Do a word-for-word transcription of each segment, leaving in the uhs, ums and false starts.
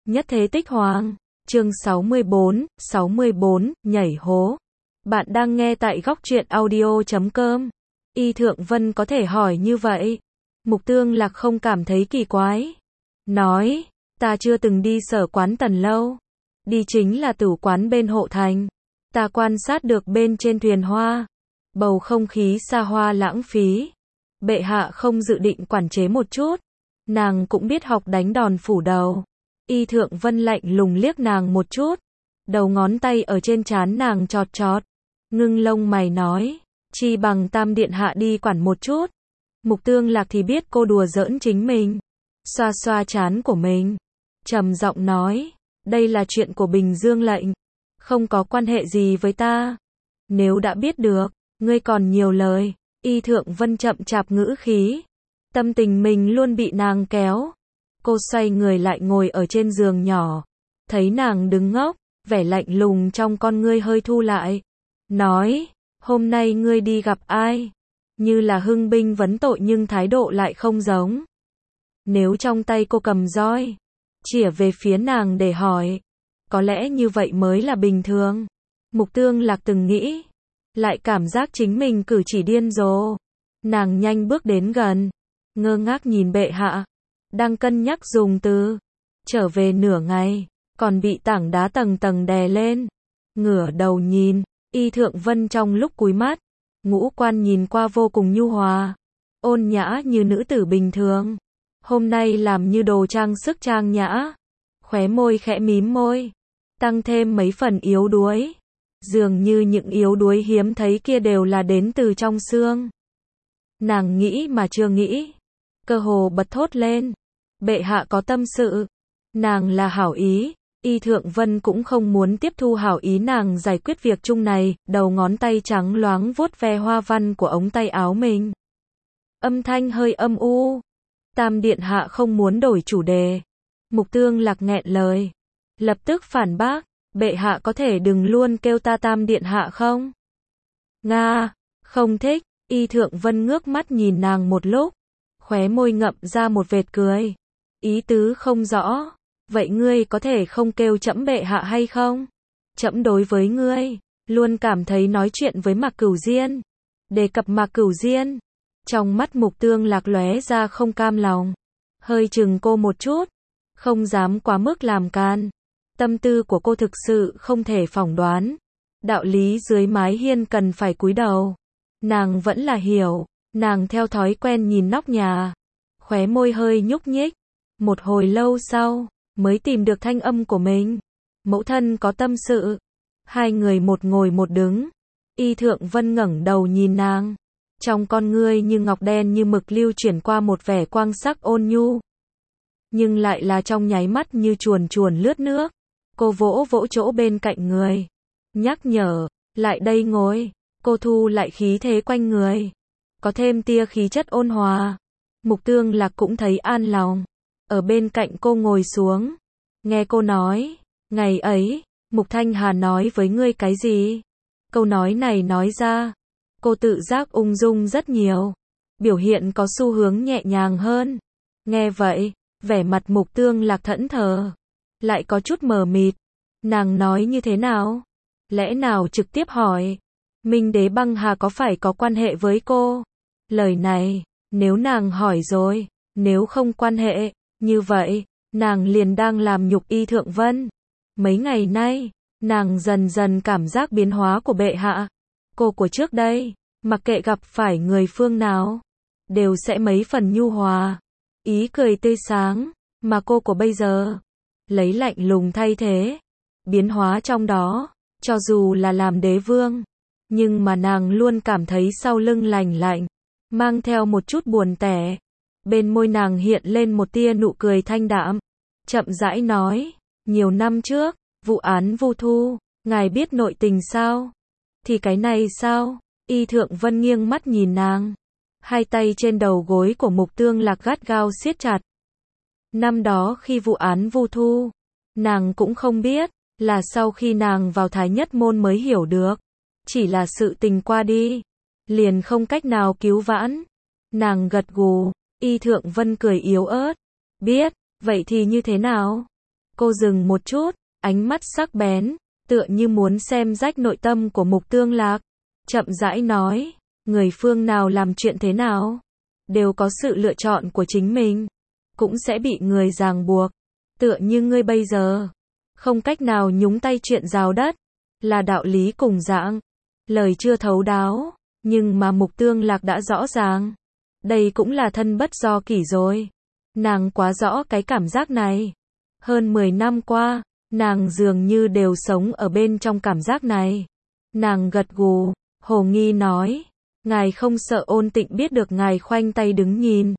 Nhất thế tích hoàng. Chương sáu mươi bốn, sáu mươi bốn, nhảy hố. Bạn đang nghe tại góc truyện audio chấm com. Y Thượng Vân có thể hỏi như vậy. Mục Tương Lạc không cảm thấy kỳ quái. Nói, ta chưa từng đi Sở Quán Tần lâu. Đi chính là tử quán bên hộ thành. Ta quan sát được bên trên thuyền hoa. Bầu không khí xa hoa lãng phí. Bệ hạ không dự định quản chế một chút. Nàng cũng biết học đánh đòn phủ đầu. Y Thượng Vân lạnh lùng liếc nàng một chút. Đầu ngón tay ở trên trán nàng chọt chọt. Ngưng lông mày nói. Chi bằng Tam Điện Hạ đi quản một chút. Mục Tương Lạc thì biết cô đùa giỡn chính mình. Xoa xoa trán của mình. Trầm giọng nói. Đây là chuyện của Bình Dương lệnh. Không có quan hệ gì với ta. Nếu đã biết được, ngươi còn nhiều lời. Y Thượng Vân chậm chạp ngữ khí. Tâm tình mình luôn bị nàng kéo. Cô xoay người lại ngồi ở trên giường nhỏ. Thấy nàng đứng ngốc, vẻ lạnh lùng trong con ngươi hơi thu lại. Nói, hôm nay ngươi đi gặp ai? Như là hưng binh vấn tội nhưng thái độ lại không giống. Nếu trong tay cô cầm roi, chĩa về phía nàng để hỏi. Có lẽ như vậy mới là bình thường. Mục Tương Lạc từng nghĩ. Lại cảm giác chính mình cử chỉ điên rồ. Nàng nhanh bước đến gần. Ngơ ngác nhìn bệ hạ. Đang cân nhắc dùng từ. Trở về nửa ngày. Còn bị tảng đá tầng tầng đè lên. Ngửa đầu nhìn. Y Thượng Vân trong lúc cúi mắt. Ngũ quan nhìn qua vô cùng nhu hòa. Ôn nhã như nữ tử bình thường. Hôm nay làm như đồ trang sức trang nhã. Khóe môi khẽ mím môi. Tăng thêm mấy phần yếu đuối. Dường như những yếu đuối hiếm thấy kia đều là đến từ trong xương. Nàng nghĩ mà chưa nghĩ. Cơ hồ bật thốt lên. Bệ hạ có tâm sự. Nàng là hảo ý. Y Thượng Vân cũng không muốn tiếp thu hảo ý nàng giải quyết việc chung này. Đầu ngón tay trắng loáng vuốt ve hoa văn của ống tay áo mình. Âm thanh hơi âm u. Tam Điện Hạ không muốn đổi chủ đề. Mục Tương Lạc nghẹn lời. Lập tức phản bác. Bệ hạ có thể đừng luôn kêu ta Tam Điện Hạ không? Nga, không thích. Y Thượng Vân ngước mắt nhìn nàng một lúc. Khóe môi ngậm ra một vệt cười. Ý tứ không rõ. Vậy ngươi có thể không kêu trẫm bệ hạ hay không? Trẫm đối với ngươi, luôn cảm thấy nói chuyện với Mạc Cửu Diên. Đề cập Mạc Cửu Diên. Trong mắt Mục Tương Lạc lóe ra không cam lòng. Hơi chừng cô một chút. Không dám quá mức làm can. Tâm tư của cô thực sự không thể phỏng đoán. Đạo lý dưới mái hiên cần phải cúi đầu. Nàng vẫn là hiểu. Nàng theo thói quen nhìn nóc nhà. Khóe môi hơi nhúc nhích. Một hồi lâu sau, mới tìm được thanh âm của mình. Mẫu thân có tâm sự. Hai người một ngồi một đứng. Y Thượng Vân ngẩng đầu nhìn nàng. Trong con ngươi như ngọc đen như mực lưu chuyển qua một vẻ quang sắc ôn nhu. Nhưng lại là trong nháy mắt như chuồn chuồn lướt nước. Cô vỗ vỗ chỗ bên cạnh người. Nhắc nhở, lại đây ngồi. Cô thu lại khí thế quanh người. Có thêm tia khí chất ôn hòa. Mục Tương Lạc cũng thấy an lòng. Ở bên cạnh cô ngồi xuống. Nghe cô nói. Ngày ấy, Mục Thanh Hà nói với ngươi cái gì? Câu nói này nói ra. Cô tự giác ung dung rất nhiều. Biểu hiện có xu hướng nhẹ nhàng hơn. Nghe vậy, vẻ mặt Mục Tương Lạc thẫn thờ. Lại có chút mờ mịt. Nàng nói như thế nào? Lẽ nào trực tiếp hỏi. Minh Đế Băng Hà có phải có quan hệ với cô? Lời này, nếu nàng hỏi rồi, nếu không quan hệ, như vậy, nàng liền đang làm nhục Y Thượng Vân. Mấy ngày nay, nàng dần dần cảm giác biến hóa của bệ hạ. Cô của trước đây, mặc kệ gặp phải người phương nào, đều sẽ mấy phần nhu hòa, ý cười tươi sáng, mà cô của bây giờ, lấy lạnh lùng thay thế. Biến hóa trong đó, cho dù là làm đế vương, nhưng mà nàng luôn cảm thấy sau lưng lành lạnh, mang theo một chút buồn tẻ. Bên môi nàng hiện lên một tia nụ cười thanh đạm, chậm rãi nói, nhiều năm trước, vụ án Vu Thu, ngài biết nội tình sao? Thì cái này sao? Y Thượng Vân nghiêng mắt nhìn nàng, hai tay trên đầu gối của Mục Tương Lạc gắt gao siết chặt. Năm đó khi vụ án Vu Thu, nàng cũng không biết, là sau khi nàng vào Thái Nhất Môn mới hiểu được. Chỉ là sự tình qua đi, liền không cách nào cứu vãn. Nàng gật gù. Y Thượng Vân cười yếu ớt. Biết, vậy thì như thế nào? Cô dừng một chút, ánh mắt sắc bén, tựa như muốn xem rách nội tâm của Mục Tương Lạc. Chậm rãi nói, người phương nào làm chuyện thế nào, đều có sự lựa chọn của chính mình, cũng sẽ bị người ràng buộc. Tựa như ngươi bây giờ, không cách nào nhúng tay chuyện giao đất, là đạo lý cùng dạng. Lời chưa thấu đáo, nhưng mà Mục Tương Lạc đã rõ ràng. Đây cũng là thân bất do kỷ rồi. Nàng quá rõ cái cảm giác này. Hơn mười năm qua, nàng dường như đều sống ở bên trong cảm giác này. Nàng gật gù, hồ nghi nói, ngài không sợ Ôn Tịnh biết được ngài khoanh tay đứng nhìn,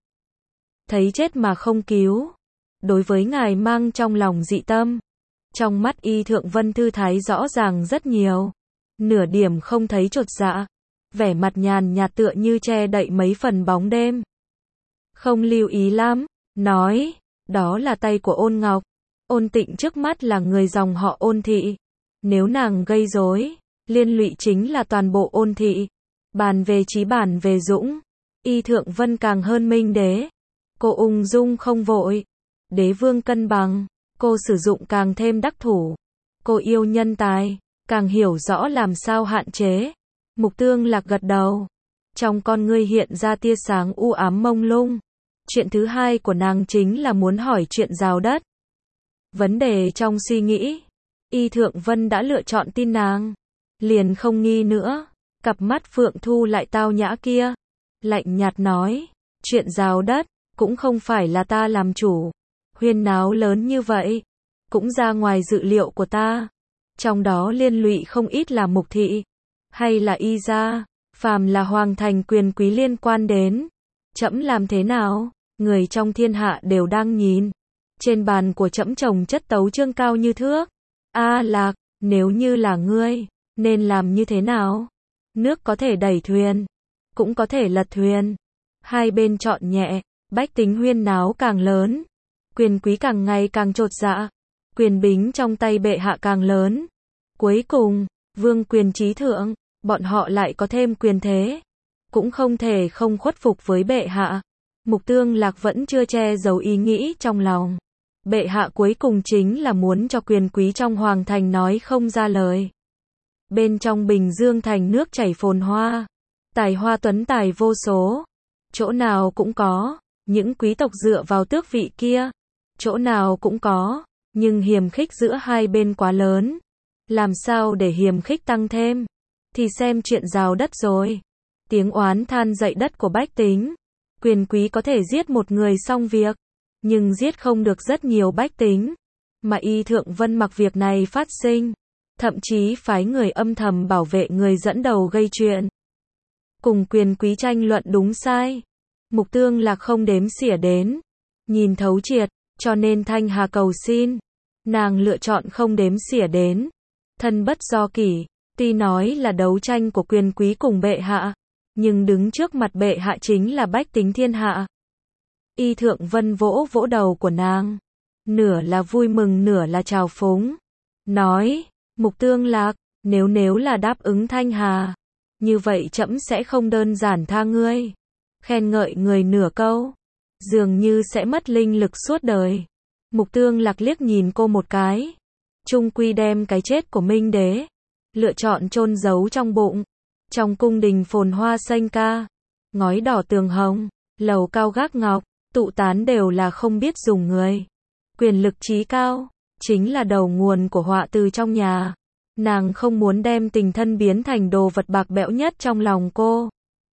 thấy chết mà không cứu. Đối với ngài mang trong lòng dị tâm. Trong mắt Y Thượng Vân thư thái rõ ràng rất nhiều. Nửa điểm không thấy chột dạ. Vẻ mặt nhàn nhạt tựa như che đậy mấy phần bóng đêm. Không lưu ý lắm, nói, đó là tay của Ôn Ngọc. Ôn Tịnh trước mắt là người dòng họ Ôn thị. Nếu nàng gây rối, liên lụy chính là toàn bộ Ôn thị. Bàn về trí bản về dũng, Y Thượng Vân càng hơn Minh Đế. Cô ung dung không vội. Đế vương cân bằng, cô sử dụng càng thêm đắc thủ. Cô yêu nhân tài, càng hiểu rõ làm sao hạn chế. Mục Tương Lạc gật đầu. Trong con ngươi hiện ra tia sáng u ám mông lung. Chuyện thứ hai của nàng chính là muốn hỏi chuyện giao đất. Vấn đề trong suy nghĩ, Y Thượng Vân đã lựa chọn tin nàng. Liền không nghi nữa. Cặp mắt Phượng Thu lại tao nhã kia. Lạnh nhạt nói, chuyện giao đất, cũng không phải là ta làm chủ. Huyên náo lớn như vậy, cũng ra ngoài dự liệu của ta. Trong đó liên lụy không ít là Mục thị, hay là Y gia, phàm là hoàng thành quyền quý liên quan đến. Trẫm làm thế nào, người trong thiên hạ đều đang nhìn. Trên bàn của trẫm chồng chất tấu chương cao như thước. A Lạc, nếu như là ngươi, nên làm như thế nào? Nước có thể đẩy thuyền, cũng có thể lật thuyền. Hai bên chọn nhẹ, bách tính huyên náo càng lớn. Quyền quý càng ngày càng chột dạ. Quyền bính trong tay bệ hạ càng lớn. Cuối cùng, vương quyền trí thượng, bọn họ lại có thêm quyền thế. Cũng không thể không khuất phục với bệ hạ. Mục Tương Lạc vẫn chưa che giấu ý nghĩ trong lòng. Bệ hạ cuối cùng chính là muốn cho quyền quý trong hoàng thành nói không ra lời. Bên trong Bình Dương thành nước chảy phồn hoa. Tài hoa tuấn tài vô số. Chỗ nào cũng có. Những quý tộc dựa vào tước vị kia. Chỗ nào cũng có. Nhưng hiềm khích giữa hai bên quá lớn. Làm sao để hiềm khích tăng thêm? Thì xem chuyện giao đất rồi. Tiếng oán than dậy đất của bách tính. Quyền quý có thể giết một người xong việc. Nhưng giết không được rất nhiều bách tính. Mà Y Thượng Vân mặc việc này phát sinh. Thậm chí phái người âm thầm bảo vệ người dẫn đầu gây chuyện. Cùng quyền quý tranh luận đúng sai. Mục Tương Lạc không đếm xỉa đến. Nhìn thấu triệt, cho nên Thanh Hà cầu xin. Nàng lựa chọn không đếm xỉa đến. Thân bất do kỷ, tuy nói là đấu tranh của quyền quý cùng bệ hạ. Nhưng đứng trước mặt bệ hạ chính là bách tính thiên hạ. Y Thượng Vân vỗ vỗ đầu của nàng. Nửa là vui mừng nửa là trào phúng. Nói, Mục Tương Lạc, nếu nếu là đáp ứng Thanh Hà. Như vậy trẫm sẽ không đơn giản tha ngươi. Khen ngợi người nửa câu. Dường như sẽ mất linh lực suốt đời. Mục Tương Lạc liếc nhìn cô một cái. Chung quy đem cái chết của Minh Đế. Lựa chọn chôn giấu trong bụng. Trong cung đình phồn hoa xanh ca. Ngói đỏ tường hồng. Lầu cao gác ngọc. Tụ tán đều là không biết dùng người. Quyền lực trí cao. Chính là đầu nguồn của họa từ trong nhà. Nàng không muốn đem tình thân biến thành đồ vật bạc bẽo nhất trong lòng cô.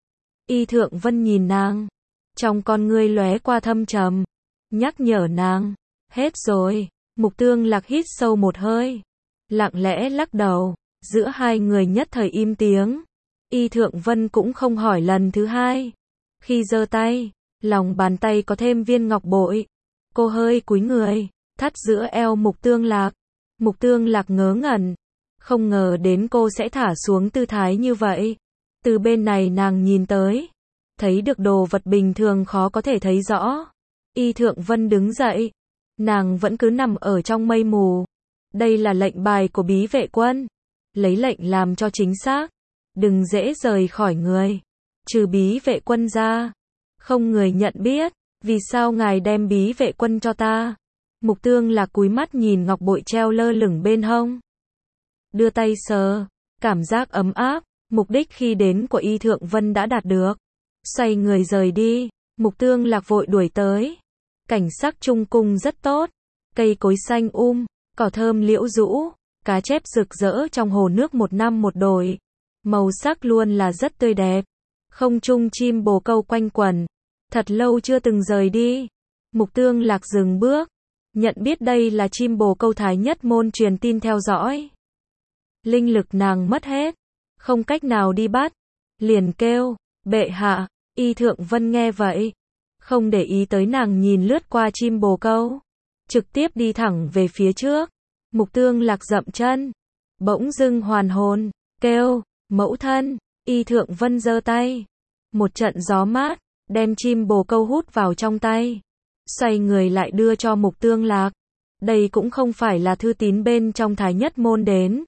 Y Thượng Vân nhìn nàng. Trong con ngươi lóe qua thâm trầm. Nhắc nhở nàng. Hết rồi. Mục Tương Lạc hít sâu một hơi. Lặng lẽ lắc đầu. Giữa hai người nhất thời im tiếng. Y Thượng Vân cũng không hỏi lần thứ hai. Khi giơ tay, lòng bàn tay có thêm viên ngọc bội. Cô hơi cúi người, thắt giữa eo Mục Tương Lạc. Mục Tương Lạc ngớ ngẩn. Không ngờ đến cô sẽ thả xuống tư thái như vậy. Từ bên này nàng nhìn tới. Thấy được đồ vật bình thường khó có thể thấy rõ. Y Thượng Vân đứng dậy. Nàng vẫn cứ nằm ở trong mây mù. Đây là lệnh bài của bí vệ quân. Lấy lệnh làm cho chính xác. Đừng dễ rời khỏi người. Trừ bí vệ quân ra. Không người nhận biết. Vì sao ngài đem bí vệ quân cho ta? Mục Tương Lạc cúi mắt nhìn ngọc bội treo lơ lửng bên hông. Đưa tay sờ, cảm giác ấm áp, mục đích khi đến của Y Thượng Vân đã đạt được. Xoay người rời đi, Mục Tương Lạc vội đuổi tới. Cảnh sắc trung cung rất tốt, cây cối xanh um, cỏ thơm liễu rũ, cá chép rực rỡ trong hồ nước một năm một đổi. Màu sắc luôn là rất tươi đẹp. Không trung chim bồ câu quanh quẩn. Thật lâu chưa từng rời đi. Mục Tương Lạc dừng bước, nhận biết đây là chim bồ câu Thái Nhất Môn truyền tin theo dõi. Linh lực nàng mất hết, không cách nào đi bắt, liền kêu, bệ hạ. Y Thượng Vân nghe vậy, không để ý tới nàng nhìn lướt qua chim bồ câu, trực tiếp đi thẳng về phía trước. Mục Tương Lạc dậm chân, bỗng dưng hoàn hồn, kêu, mẫu thân. Y Thượng Vân giơ tay, một trận gió mát, đem chim bồ câu hút vào trong tay, xoay người lại đưa cho Mục Tương Lạc. Đây cũng không phải là thư tín bên trong Thái Nhất Môn đến,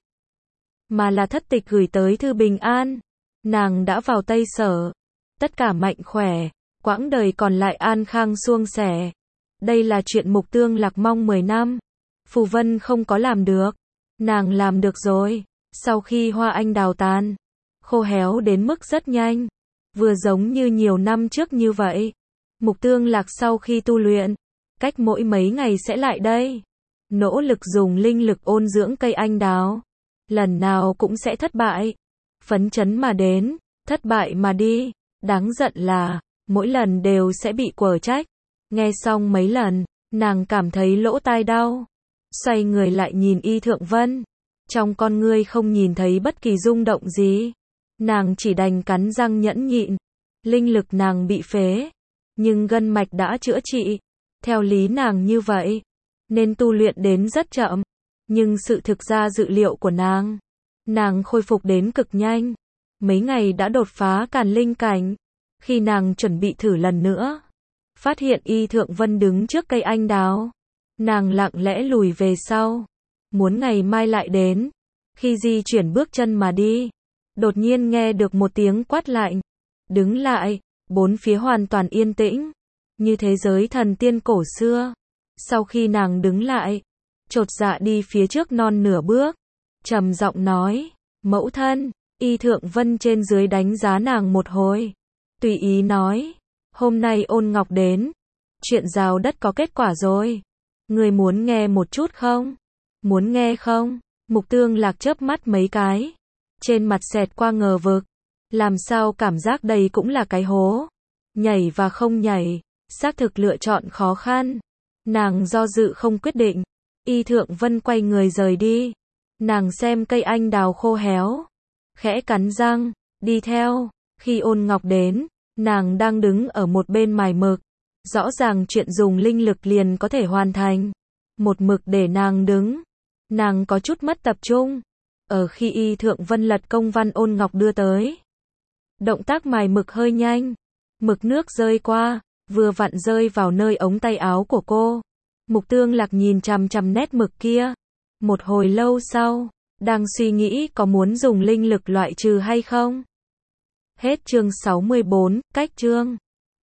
mà là thất tịch gửi tới thư bình an. Nàng đã vào Tây Sở, tất cả mạnh khỏe, quãng đời còn lại an khang suông sẻ. Đây là chuyện Mục Tương Lạc mong mười năm. Phù Vân không có làm được, nàng làm được rồi. Sau khi hoa anh đào tàn, khô héo đến mức rất nhanh, vừa giống như nhiều năm trước như vậy. Mục Tương Lạc sau khi tu luyện, cách mỗi mấy ngày sẽ lại đây, nỗ lực dùng linh lực ôn dưỡng cây anh đào. Lần nào cũng sẽ thất bại, phấn chấn mà đến, thất bại mà đi. Đáng giận là, mỗi lần đều sẽ bị quở trách. Nghe xong mấy lần, nàng cảm thấy lỗ tai đau. Xoay người lại nhìn Y Thượng Vân, trong con ngươi không nhìn thấy bất kỳ rung động gì. Nàng chỉ đành cắn răng nhẫn nhịn. Linh lực nàng bị phế, nhưng gân mạch đã chữa trị. Theo lý nàng như vậy, nên tu luyện đến rất chậm. Nhưng sự thực ra dự liệu của nàng, nàng khôi phục đến cực nhanh. Mấy ngày đã đột phá càn linh cảnh. Khi nàng chuẩn bị thử lần nữa, phát hiện Y Thượng Vân đứng trước cây anh đào. Nàng lặng lẽ lùi về sau, muốn ngày mai lại đến. Khi di chuyển bước chân mà đi, đột nhiên nghe được một tiếng quát lạnh. Đứng lại, bốn phía hoàn toàn yên tĩnh, như thế giới thần tiên cổ xưa. Sau khi nàng đứng lại, chột dạ đi phía trước non nửa bước, trầm giọng nói, mẫu thân. Y Thượng Vân trên dưới đánh giá nàng một hồi, tùy ý nói, hôm nay Ôn Ngọc đến, chuyện giao đất có kết quả rồi. Người muốn nghe một chút không? Muốn nghe không? Mục Tương Lạc chớp mắt mấy cái, trên mặt xẹt qua ngờ vực. Làm sao cảm giác đây cũng là cái hố? Nhảy và không nhảy, xác thực lựa chọn khó khăn. Nàng do dự không quyết định. Y Thượng Vân quay người rời đi. Nàng xem cây anh đào khô héo, khẽ cắn răng, đi theo. Khi Ôn Ngọc đến, nàng đang đứng ở một bên mài mực. Rõ ràng chuyện dùng linh lực liền có thể hoàn thành. Một mực để nàng đứng. Nàng có chút mất tập trung. Ở khi Y Thượng Vân lật công văn Ôn Ngọc đưa tới, động tác mài mực hơi nhanh. Mực nước rơi qua, vừa vặn rơi vào nơi ống tay áo của cô. Mục Tương Lạc nhìn chằm chằm nét mực kia. Một hồi lâu sau, đang suy nghĩ có muốn dùng linh lực loại trừ hay không. Hết chương sáu mươi bốn, cách chương.